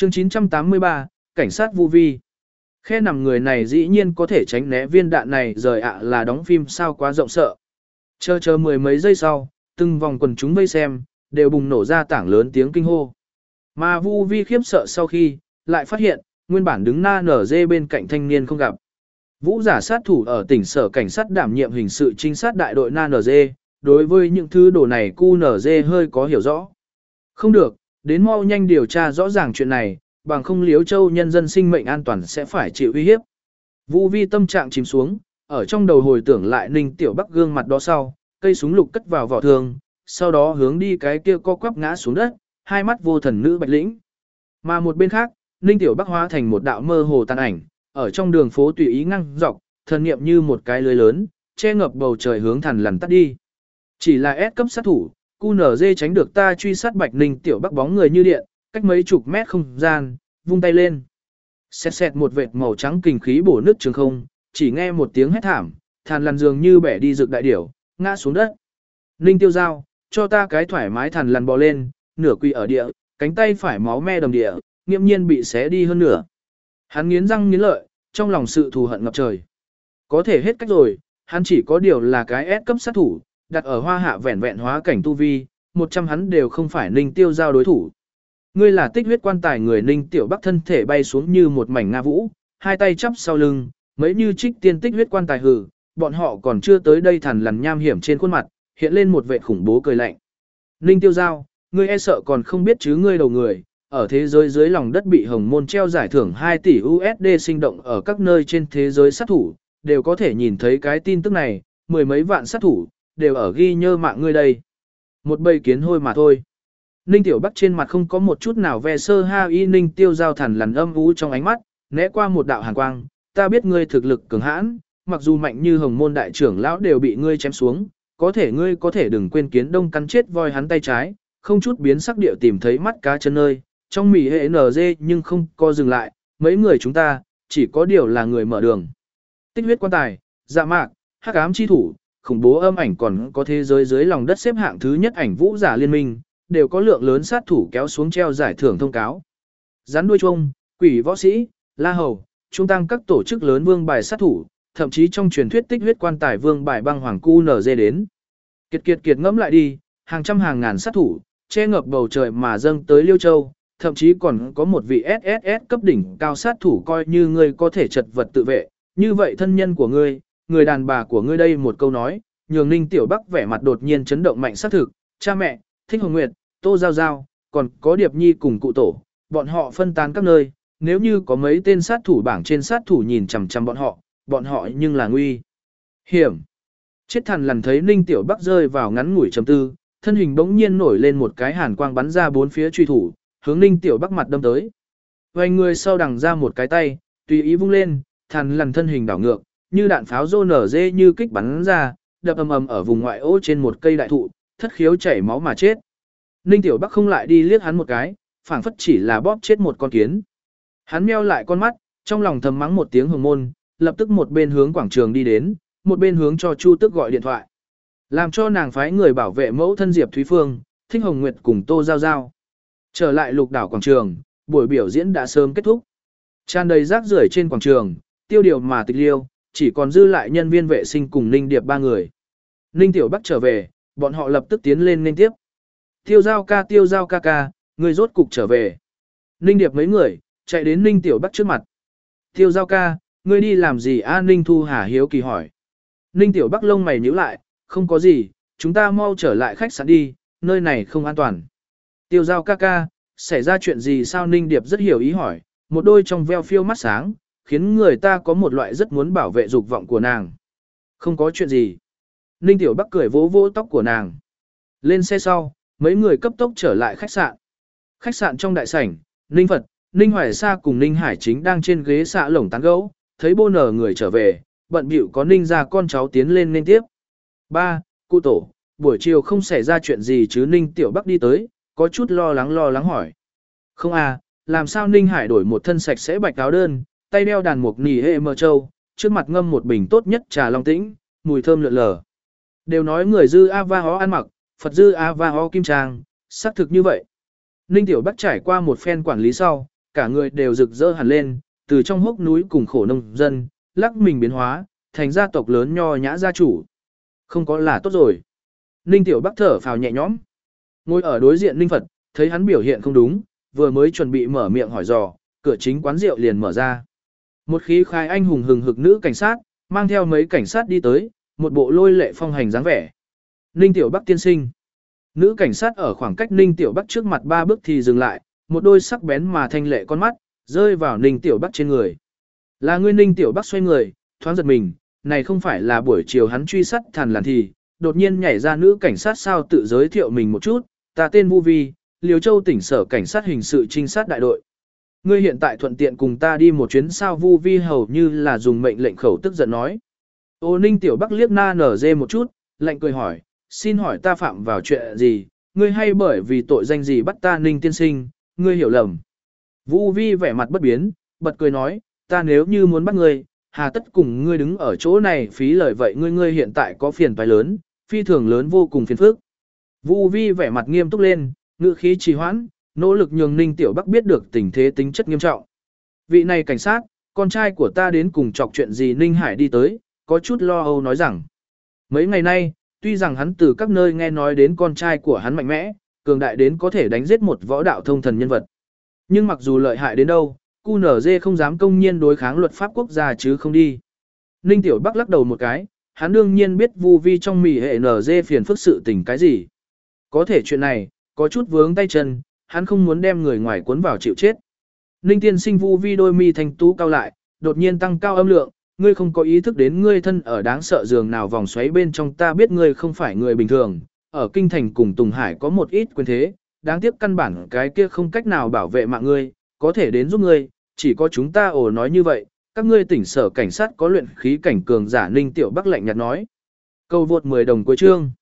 Chương 983, cảnh sát vu vi. Khe nằm người này dĩ nhiên có thể tránh né viên đạn này rời ạ là đóng phim sao quá rộng sợ. Chờ mười mấy giây sau, từng vòng quần chúng vây xem, đều bùng nổ ra tảng lớn tiếng kinh hô. Mà vu vi khiếp sợ sau khi, lại phát hiện, nguyên bản đứng na nở dê bên cạnh thanh niên không gặp. Vũ giả sát thủ ở tỉnh sở cảnh sát đảm nhiệm hình sự trinh sát đại đội na nở dê, đối với những thứ đồ này cu nở dê hơi có hiểu rõ. Không được, đến mau nhanh điều tra rõ ràng chuyện này, bằng không Liếu Châu nhân dân sinh mệnh an toàn sẽ phải chịu uy hiếp. Vũ vi tâm trạng chìm xuống, ở trong đầu hồi tưởng lại Ninh Tiểu Bắc gương mặt đó sau, cây súng lục cất vào vỏ thường, sau đó hướng đi cái kia co quắp ngã xuống đất, hai mắt vô thần nữ Bạch Lĩnh. Mà một bên khác, Ninh Tiểu Bắc hóa thành một đạo mơ hồ tàn ảnh, ở trong đường phố tùy ý ngăng dọc, thần niệm như một cái lưới lớn, che ngập bầu trời hướng Thằn Lằn tắt đi. Chỉ là S cấp sát thủ, QNZ tránh được ta truy sát Bạch Ninh Tiểu Bắc bóng người như điện, cách mấy chục mét không gian, vung tay lên. Xẹt xẹt một vệt màu trắng kình khí bổ nước trường không, chỉ nghe một tiếng hét thảm, Thằn Lằn dường như bẻ đi rực đại điểu, ngã xuống đất. Ninh Tiêu Giao, cho ta cái thoải mái. Thằn Lằn bò lên, nửa quỳ ở địa, cánh tay phải máu me đầm địa, nghiêm nhiên bị xé đi hơn nửa. Hắn nghiến răng nghiến lợi, trong lòng sự thù hận ngập trời. Có thể hết cách rồi, hắn chỉ có điều là cái S cấp sát thủ, đặt ở Hoa Hạ vẹn vẹn hóa cảnh tu vi, 100 hắn đều không phải Ninh Tiêu Giao đối thủ. Ngươi là Tích Huyết quan tài. Người Ninh Tiểu Bắc thân thể bay xuống như một mảnh nga vũ, hai tay chắp sau lưng, mấy như trích tiên Tích Huyết quan tài hử, bọn họ còn chưa tới đây. Thằn Lằn nham hiểm trên khuôn mặt, hiện lên một vẻ khủng bố cười lạnh. Ninh Tiêu Giao, ngươi e sợ còn không biết chứ, ngươi đầu người, ở thế giới dưới lòng đất bị Hồng Môn treo giải thưởng 2 tỷ USD sinh động ở các nơi trên thế giới sát thủ, đều có thể nhìn thấy cái tin tức này, mười mấy vạn sát thủ, đều ở ghi nhớ mạng ngươi đây. Một bầy kiến hôi mà thôi. Ninh Tiểu Bắc trên mặt không có một chút nào ve sơ ha y. Ninh Tiêu Giao Thằn Lằn âm u trong ánh mắt, né qua một đạo hàn quang, ta biết ngươi thực lực cường hãn, mặc dù mạnh như Hồng Môn đại trưởng lão đều bị ngươi chém xuống, có thể ngươi có thể đừng quên kiến đông cắn chết voi hắn tay trái, không chút biến sắc điệu tìm thấy mắt cá chân nơi, trong mỉ hệ NG nhưng không có dừng lại, mấy người chúng ta, chỉ có điều là người mở đường. Tích Huyết quan tài, dạ mạc, hắc ám chi thủ, khủng bố âm ảnh còn có thế giới dưới lòng đất xếp hạng thứ nhất ảnh vũ giả liên minh, đều có lượng lớn sát thủ kéo xuống treo giải thưởng thông cáo. Rắn đuôi chuông, quỷ võ sĩ, la hầu, trung tăng các tổ chức lớn vương bài sát thủ, thậm chí trong truyền thuyết Tích Huyết quan tài vương bài băng hoàng cu NG đến. Kiệt ngẫm lại đi, hàng trăm hàng ngàn sát thủ, che ngập bầu trời mà dâng tới Liêu Châu, thậm chí còn có một vị SSS cấp đỉnh cao sát thủ, coi như ngươi có thể chật vật tự vệ, như vậy thân nhân của ngươi, người đàn bà của ngươi đây một câu nói, nhường Ninh Tiểu Bắc vẻ mặt đột nhiên chấn động mạnh xác thực, cha mẹ, Thích Hồng Nguyệt, Tô Giao Giao, còn có Điệp Nhi cùng cụ tổ, bọn họ phân tán các nơi, nếu như có mấy tên sát thủ bảng trên sát thủ nhìn chằm chằm bọn họ nhưng là nguy hiểm. Chết Thằn Lằn thấy Ninh Tiểu Bắc rơi vào ngắn ngủi trầm tư, thân hình bỗng nhiên nổi lên một cái hàn quang bắn ra bốn phía truy thủ, hướng Ninh Tiểu Bắc mặt đâm tới. Vài người sau đằng ra một cái tay, tùy ý vung lên, Thằn Lằn thân hình đảo ngược, như đạn pháo rô nở dê như kích bắn ra, đập ầm ầm ở vùng ngoại ô trên một cây đại thụ, thất khiếu chảy máu mà chết. Ninh Tiểu Bắc không lại đi liếc hắn một cái, phảng phất chỉ là bóp chết một con kiến. Hắn meo lại con mắt, trong lòng thầm mắng một tiếng Hồng Môn, lập tức một bên hướng quảng trường đi đến, một bên hướng cho Chu Tức gọi điện thoại. Làm cho nàng phái người bảo vệ mẫu thân Diệp Thúy Phương, Thích Hồng Nguyệt cùng Tô Giao Giao. Trở lại Lục Đảo quảng trường, buổi biểu diễn đã sớm kết thúc. Tràn đầy rác rưởi trên quảng trường, tiêu điều mà tịch liêu, chỉ còn dư lại nhân viên vệ sinh cùng Ninh Điệp ba người. Ninh Tiểu Bắc trở về, bọn họ lập tức tiến lên nên tiếp. Tiêu Giao ca, người rốt cục trở về. Ninh Điệp mấy người, chạy đến Ninh Tiểu Bắc trước mặt. Tiêu Giao ca, ngươi đi làm gì a? Ninh Thu Hà hiếu kỳ hỏi. Ninh Tiểu Bắc lông mày nhíu lại, không có gì, chúng ta mau trở lại khách sạn đi, nơi này không an toàn. Tiêu Giao ca, xảy ra chuyện gì sao? Ninh Điệp rất hiểu ý hỏi, một đôi trong veo phiêu mắt sáng, khiến người ta có một loại rất muốn bảo vệ dục vọng của nàng. Không có chuyện gì. Ninh Tiểu Bắc cười vỗ vỗ tóc của nàng. Lên xe sau, mấy người cấp tốc trở lại khách sạn. Khách sạn trong đại sảnh, Ninh Phật, Ninh Hoài Sa cùng Ninh Hải Chính đang trên ghế xạ lồng tán gẫu, thấy bô nở người trở về, bận bịu có Ninh ra con cháu tiến lên nên tiếp. Ba, cụ tổ, buổi chiều không xảy ra chuyện gì chứ? Ninh Tiểu Bắc đi tới, có chút lo lắng hỏi. Không à, làm sao? Ninh Hải đổi một thân sạch sẽ bạch áo đơn, tay đeo đàn mục nỉ hệ mờ châu, trước mặt ngâm một bình tốt nhất trà long tĩnh, mùi thơm lượn lờ. Đều nói người dư Ava hó ăn mặc, Phật dư Ava hó kim trang, xác thực như vậy. Ninh Tiểu Bắc trải qua một phen quản lý sau, cả người đều rực rỡ hẳn lên, từ trong hốc núi cùng khổ nông dân, lắc mình biến hóa, thành gia tộc lớn nho nhã gia chủ. Không có là tốt rồi. Ninh Tiểu Bắc thở phào nhẹ nhõm. Ngồi ở đối diện Ninh Phật, thấy hắn biểu hiện không đúng, vừa mới chuẩn bị mở miệng hỏi dò, cửa chính quán rượu liền mở ra. Một khí khai anh hùng hừng hực nữ cảnh sát, mang theo mấy cảnh sát đi tới, một bộ lôi lệ phong hành dáng vẻ. Ninh Tiểu Bắc tiên sinh. Nữ cảnh sát ở khoảng cách Ninh Tiểu Bắc trước mặt 3 bước thì dừng lại, một đôi sắc bén mà thanh lệ con mắt, rơi vào Ninh Tiểu Bắc trên người. Là ngươi. Ninh Tiểu Bắc xoay người, thoáng giật mình, này không phải là buổi chiều hắn truy sát thằn lằn thì, đột nhiên nhảy ra nữ cảnh sát sao tự giới thiệu mình một chút, ta tên Vu Vi, Liêu Châu tỉnh sở cảnh sát hình sự trinh sát đại đội. Ngươi hiện tại thuận tiện cùng ta đi một chuyến sao? Vu Vi hầu như là dùng mệnh lệnh khẩu tức giận nói. Ô Ninh Tiểu Bắc liếc na nở dê một chút, lạnh cười hỏi, xin hỏi ta phạm vào chuyện gì, ngươi hay bởi vì tội danh gì bắt ta Ninh tiên sinh, ngươi hiểu lầm. Vu Vi vẻ mặt bất biến, bật cười nói, ta nếu như muốn bắt ngươi, hà tất cùng ngươi đứng ở chỗ này phí lời vậy ngươi hiện tại có phiền toái lớn, phi thường lớn vô cùng phiền phức. Vu Vi vẻ mặt nghiêm túc lên, ngữ khí trì hoãn, nỗ lực nhường Ninh Tiểu Bắc biết được tình thế tính chất nghiêm trọng. Vị này cảnh sát, con trai của ta đến cùng chọc chuyện gì? Ninh Hải đi tới, có chút lo âu nói rằng. Mấy ngày nay, tuy rằng hắn từ các nơi nghe nói đến con trai của hắn mạnh mẽ, cường đại đến có thể đánh giết một võ đạo thông thần nhân vật. Nhưng mặc dù lợi hại đến đâu, QNZ không dám công nhiên đối kháng luật pháp quốc gia chứ không đi. Ninh Tiểu Bắc lắc đầu một cái, hắn đương nhiên biết Vu Vi trong mỉ hệ NG phiền phức sự tình cái gì. Có thể chuyện này, có chút vướng tay chân, hắn không muốn đem người ngoài cuốn vào chịu chết. Ninh tiên sinh. Vu Vi đôi mi thanh tú cao lại, đột nhiên tăng cao âm lượng, ngươi không có ý thức đến ngươi thân ở đáng sợ giường nào vòng xoáy bên trong, ta biết ngươi không phải người bình thường, ở kinh thành cùng Tùng Hải có một ít quyền thế, đáng tiếc căn bản cái kia không cách nào bảo vệ mạng ngươi, có thể đến giúp ngươi, chỉ có chúng ta. Ồ, nói như vậy, các ngươi tỉnh sở cảnh sát có luyện khí cảnh cường giả? Ninh Tiểu Bắc lạnh nhạt nói. Câu vượt 10 đồng cuối chương.